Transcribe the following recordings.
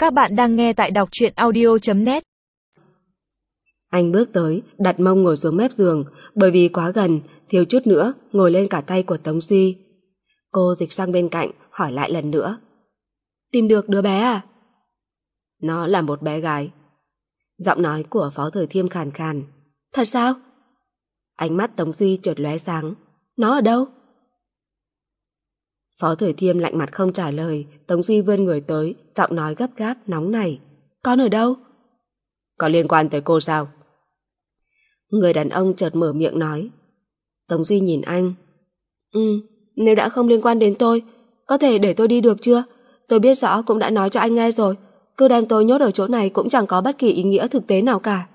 Các bạn đang nghe tại đọc truyện audio.net. Anh bước tới, đặt mông ngồi xuống mép giường, bởi vì quá gần, thiếu chút nữa ngồi lên cả tay của Tống Duy. Cô dịch sang bên cạnh, hỏi lại lần nữa. Tìm được đứa bé à? Nó là một bé gái. Giọng nói của Phó Thời Thiêm khàn khàn. Thật sao? Ánh mắt Tống Duy chợt lóe sáng. Nó ở đâu? Phó Thời Thiêm lạnh mặt không trả lời. Tống Duy vươn người tới, giọng nói gấp gáp, nóng nảy. Con ở đâu? Có liên quan tới cô sao? Người đàn ông chợt mở miệng nói. Tống Duy nhìn anh. Nếu đã không liên quan đến tôi, có thể để tôi đi được chưa? Tôi biết rõ cũng đã nói cho anh nghe rồi. Cứ đem tôi nhốt ở chỗ này cũng chẳng có bất kỳ ý nghĩa thực tế nào cả.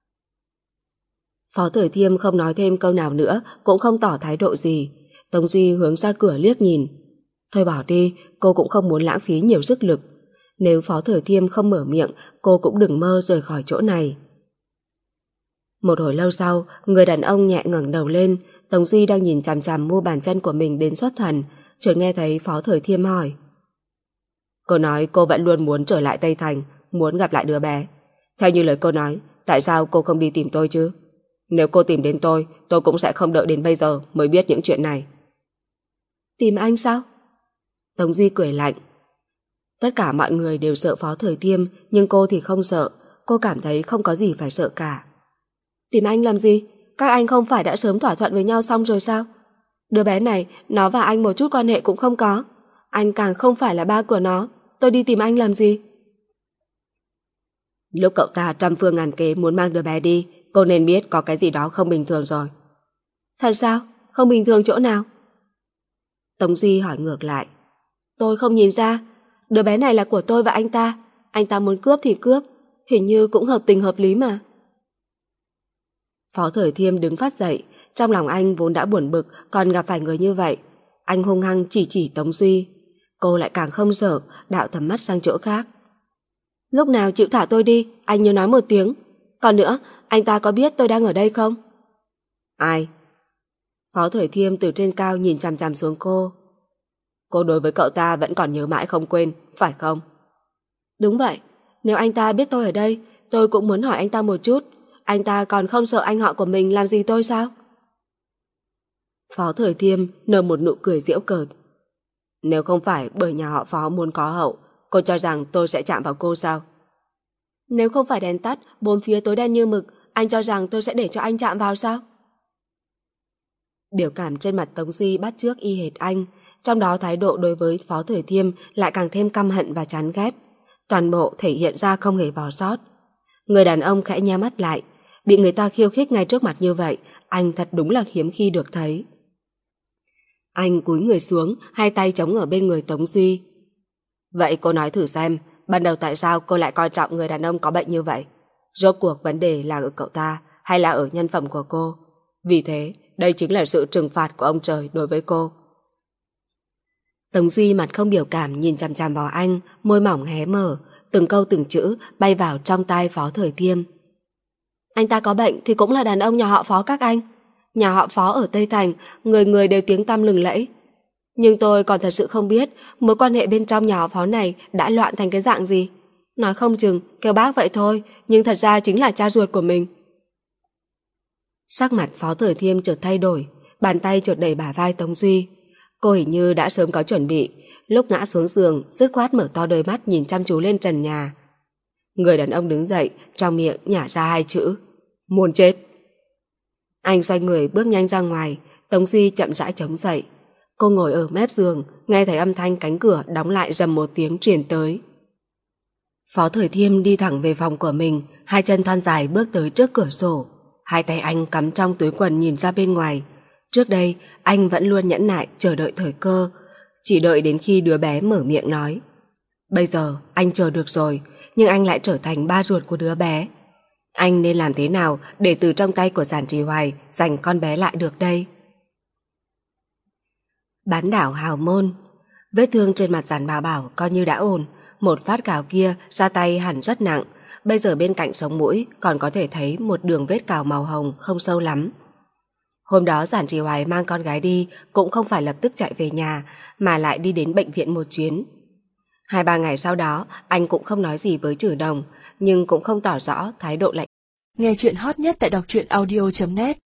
Phó Thời Thiêm không nói thêm câu nào nữa, cũng không tỏ thái độ gì. Tống Duy hướng ra cửa liếc nhìn. Thôi bỏ đi, cô cũng không muốn lãng phí nhiều sức lực. Nếu Phó Thời Thiêm không mở miệng, cô cũng đừng mơ rời khỏi chỗ này. Một hồi lâu sau, người đàn ông nhẹ ngẩng đầu lên. Tống Duy đang nhìn chằm chằm mu bàn chân của mình đến xuất thần, chợt nghe thấy Phó Thời Thiêm hỏi. Cô nói cô vẫn luôn muốn trở lại Tây Thành, muốn gặp lại đứa bé. Theo như lời cô nói, tại sao cô không đi tìm tôi chứ? Nếu cô tìm đến tôi cũng sẽ không đợi đến bây giờ mới biết những chuyện này. Tìm anh sao? Tống Duy cười lạnh. Tất cả mọi người đều sợ Phó Thời Thiêm, nhưng cô thì không sợ. Cô cảm thấy không có gì phải sợ cả. Tìm anh làm gì? Các anh không phải đã sớm thỏa thuận với nhau xong rồi sao? Đứa bé này, nó và anh một chút quan hệ cũng không có. Anh càng không phải là ba của nó. Tôi đi tìm anh làm gì? Lúc cậu ta trăm phương ngàn kế muốn mang đứa bé đi, cô nên biết có cái gì đó không bình thường rồi. Thật sao? Không bình thường chỗ nào? Tống Duy hỏi ngược lại. Tôi không nhìn ra. Đứa bé này là của tôi và anh ta. Anh ta muốn cướp thì cướp. Hình như cũng hợp tình hợp lý mà. Phó Thời Thiêm đứng phát dậy. Trong lòng anh vốn đã buồn bực, còn gặp phải người như vậy. Anh hung hăng chỉ Tống Duy. Cô lại càng không sợ, đạo tầm mắt sang chỗ khác. Lúc nào chịu thả tôi đi, anh nhớ nói một tiếng. Còn nữa, anh ta có biết tôi đang ở đây không? Ai? Phó Thời Thiêm từ trên cao nhìn chằm chằm xuống cô. Cô đối với cậu ta vẫn còn nhớ mãi không quên, phải không? Đúng vậy. Nếu anh ta biết tôi ở đây, tôi cũng muốn hỏi anh ta một chút. Anh ta còn không sợ anh họ của mình làm gì tôi sao? Phó Thời Thiêm nở một nụ cười giễu cợt. Nếu không phải bởi nhà họ Phó muốn có hậu, cô cho rằng tôi sẽ chạm vào cô sao? Nếu không phải đèn tắt, bốn phía tối đen như mực, anh cho rằng tôi sẽ để cho anh chạm vào sao? Biểu cảm trên mặt Tống Duy bắt chước y hệt anh, trong đó thái độ đối với Phó Thời Thiêm lại càng thêm căm hận và chán ghét. Toàn bộ thể hiện ra không hề bỏ sót. Người đàn ông khẽ nhắm mắt lại, bị người ta khiêu khích ngay trước mặt như vậy, anh thật đúng là hiếm khi được thấy. Anh cúi người xuống, hai tay chống ở bên người Tống Duy. Vậy cô nói thử xem, ban đầu tại sao cô lại coi trọng người đàn ông có bệnh như vậy? Rốt cuộc vấn đề là ở cậu ta hay là ở nhân phẩm của cô? Vì thế, đây chính là sự trừng phạt của ông trời đối với cô. Tống Duy mặt không biểu cảm nhìn chằm chằm vào anh, môi mỏng hé mở, từng câu từng chữ bay vào trong tai Phó Thời Thiêm. Anh ta có bệnh thì cũng là đàn ông nhà họ Phó các anh. Nhà họ Phó ở Tây Thành, người người đều tiếng tăm lừng lẫy. Nhưng tôi còn thật sự không biết mối quan hệ bên trong nhà họ Phó này đã loạn thành cái dạng gì. Nói không chừng kêu bác vậy thôi, nhưng thật ra chính là cha ruột của mình. Sắc mặt Phó Thời Thiêm chợt thay đổi, bàn tay chợt đẩy bả vai Tống Duy. Cô hình như đã sớm có chuẩn bị, lúc ngã xuống giường dứt khoát mở to đôi mắt nhìn chăm chú lên trần nhà. Người đàn ông đứng dậy, trong miệng nhả ra hai chữ: muốn chết. Anh xoay người bước nhanh ra ngoài. Tống Duy chậm rãi chống dậy. Cô ngồi ở mép giường, nghe thấy âm thanh cánh cửa đóng lại rầm một tiếng truyền tới. Phó Thời Thiêm đi thẳng về phòng của mình, hai chân thon dài bước tới trước cửa sổ. Hai tay anh cắm trong túi quần nhìn ra bên ngoài. Trước đây, anh vẫn luôn nhẫn nại chờ đợi thời cơ, chỉ đợi đến khi đứa bé mở miệng nói. Bây giờ, anh chờ được rồi, nhưng anh lại trở thành ba ruột của đứa bé. Anh nên làm thế nào để từ trong tay của Giản Trì Hoài giành con bé lại được đây? Bán đảo Hào Môn. Vết thương trên mặt Giản Bảo Bảo coi như đã ổn. Một phát cào kia ra tay hẳn rất nặng. Bây giờ bên cạnh sống mũi còn có thể thấy một đường vết cào màu hồng không sâu lắm. Hôm đó Giản Trì Hoài mang con gái đi cũng không phải lập tức chạy về nhà, mà lại đi đến bệnh viện một chuyến. 2-3 ngày sau đó, anh cũng không nói gì với Trử Đồng, nhưng cũng không tỏ rõ thái độ lạnh. Nghe chuyện hot nhất tại đọc truyện audio.net